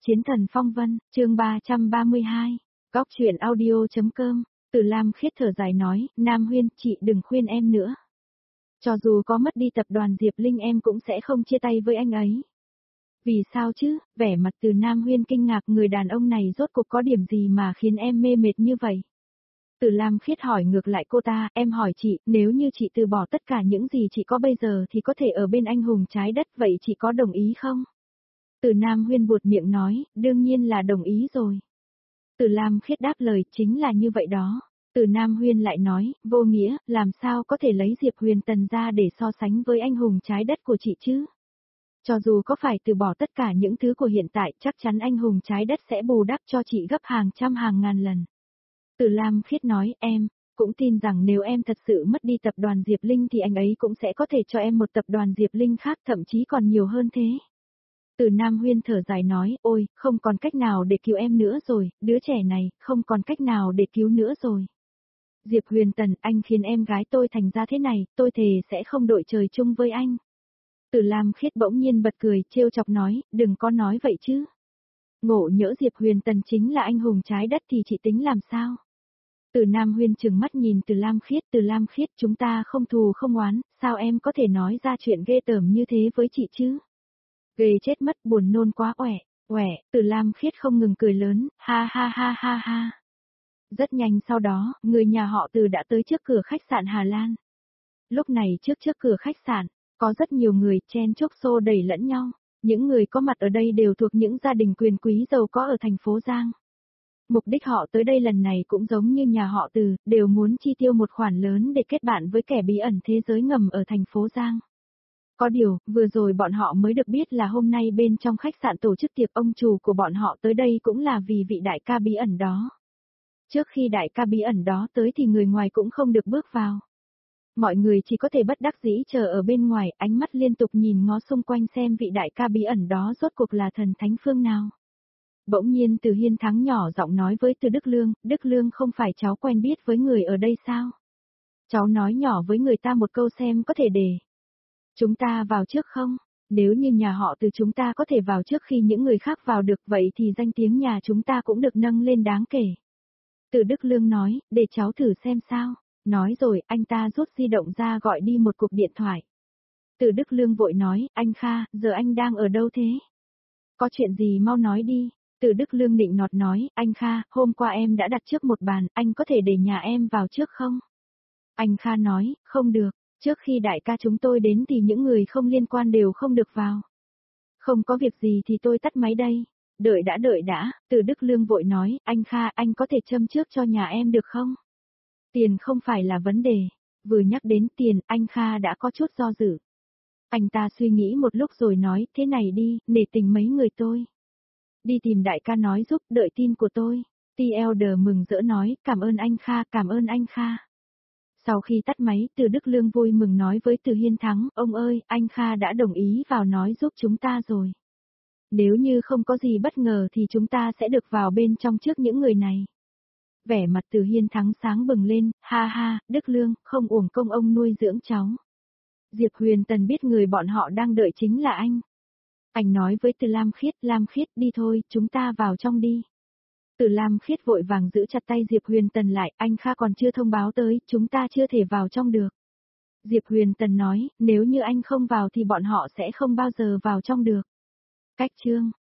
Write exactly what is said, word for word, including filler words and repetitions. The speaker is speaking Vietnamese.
Chiến thần phong vân, chương ba trăm ba mươi hai, Góc truyện audio.com, Từ Lam Khiết thở dài nói, Nam Huyên, chị đừng khuyên em nữa. Cho dù có mất đi tập đoàn Diệp Linh em cũng sẽ không chia tay với anh ấy. Vì sao chứ, vẻ mặt Từ Nam Huyên kinh ngạc, người đàn ông này rốt cuộc có điểm gì mà khiến em mê mệt như vậy? Từ Lam Khiết hỏi ngược lại cô ta, em hỏi chị, nếu như chị từ bỏ tất cả những gì chị có bây giờ thì có thể ở bên anh hùng trái đất, vậy chị có đồng ý không? Từ Nam Huyên buột miệng nói, đương nhiên là đồng ý rồi. Từ Lam Khiết đáp lời, chính là như vậy đó. Từ Nam Huyên lại nói, vô nghĩa, làm sao có thể lấy Diệp Huyền Tần ra để so sánh với anh hùng trái đất của chị chứ? Cho dù có phải từ bỏ tất cả những thứ của hiện tại, chắc chắn anh hùng trái đất sẽ bù đắp cho chị gấp hàng trăm hàng ngàn lần. Từ Lam Khiết nói, em cũng tin rằng nếu em thật sự mất đi tập đoàn Diệp Linh thì anh ấy cũng sẽ có thể cho em một tập đoàn Diệp Linh khác, thậm chí còn nhiều hơn thế. Từ Nam Huyên thở dài nói, ôi, không còn cách nào để cứu em nữa rồi, đứa trẻ này, không còn cách nào để cứu nữa rồi. Diệp Huyền Tần, anh khiến em gái tôi thành ra thế này, tôi thề sẽ không đội trời chung với anh. Từ Lam Khiết bỗng nhiên bật cười, trêu chọc nói, đừng có nói vậy chứ. Ngộ nhỡ Diệp Huyền Tần chính là anh hùng trái đất thì chị tính làm sao? Từ Nam Huyên trừng mắt nhìn Từ Lam Khiết, Từ Lam Khiết, chúng ta không thù không oán, sao em có thể nói ra chuyện ghê tởm như thế với chị chứ? Ghê chết mất, buồn nôn quá, oẻ, oẻ, Từ Lam Khiết không ngừng cười lớn, ha ha ha ha ha. Rất nhanh sau đó, người nhà họ Từ đã tới trước cửa khách sạn Hà Lan. Lúc này trước trước cửa khách sạn, có rất nhiều người chen chúc xô đẩy lẫn nhau. Những người có mặt ở đây đều thuộc những gia đình quyền quý giàu có ở thành phố Giang. Mục đích họ tới đây lần này cũng giống như nhà họ Từ, đều muốn chi tiêu một khoản lớn để kết bạn với kẻ bí ẩn thế giới ngầm ở thành phố Giang. Có điều, vừa rồi bọn họ mới được biết là hôm nay bên trong khách sạn tổ chức tiệc, ông chủ của bọn họ tới đây cũng là vì vị đại ca bí ẩn đó. Trước khi đại ca bí ẩn đó tới thì người ngoài cũng không được bước vào. Mọi người chỉ có thể bất đắc dĩ chờ ở bên ngoài, ánh mắt liên tục nhìn ngó xung quanh xem vị đại ca bí ẩn đó rốt cuộc là thần thánh phương nào. Bỗng nhiên Từ Hiên Thắng nhỏ giọng nói với Từ Đức Lương, Đức Lương, không phải cháu quen biết với người ở đây sao? Cháu nói nhỏ với người ta một câu xem có thể để chúng ta vào trước không? Nếu như nhà họ Từ chúng ta có thể vào trước khi những người khác vào được, vậy thì danh tiếng nhà chúng ta cũng được nâng lên đáng kể. Từ Đức Lương nói, để cháu thử xem sao. Nói rồi, anh ta rút di động ra gọi đi một cuộc điện thoại. Từ Đức Lương vội nói, anh Kha, giờ anh đang ở đâu thế? Có chuyện gì mau nói đi. Từ Đức Lương nịnh nọt nói, anh Kha, hôm qua em đã đặt trước một bàn, anh có thể để nhà em vào trước không? Anh Kha nói, không được, trước khi đại ca chúng tôi đến thì những người không liên quan đều không được vào. Không có việc gì thì tôi tắt máy đây. Đợi đã đợi đã, Từ Đức Lương vội nói, anh Kha, anh có thể châm trước cho nhà em được không? Tiền không phải là vấn đề. Vừa nhắc đến tiền, anh Kha đã có chút do dự. Anh ta suy nghĩ một lúc rồi nói, thế này đi, nể tình mấy người tôi. Đi tìm đại ca nói giúp, đợi tin của tôi. T-Elder mừng rỡ nói, cảm ơn anh Kha, cảm ơn anh Kha. Sau khi tắt máy, Từ Đức Lương vui mừng nói với Từ Hiên Thắng, ông ơi, anh Kha đã đồng ý vào nói giúp chúng ta rồi. Nếu như không có gì bất ngờ thì chúng ta sẽ được vào bên trong trước những người này. Vẻ mặt Từ Hiên Thắng sáng bừng lên, ha ha, Đức Lương, không uổng công ông nuôi dưỡng cháu. Diệp Huyền Tần biết người bọn họ đang đợi chính là anh. Anh nói với Từ Lam Khiết, Lam Khiết đi thôi, chúng ta vào trong đi. Từ Lam Khiết vội vàng giữ chặt tay Diệp Huyền Tần lại, anh Kha còn chưa thông báo tới, chúng ta chưa thể vào trong được. Diệp Huyền Tần nói, nếu như anh không vào thì bọn họ sẽ không bao giờ vào trong được. Cách chương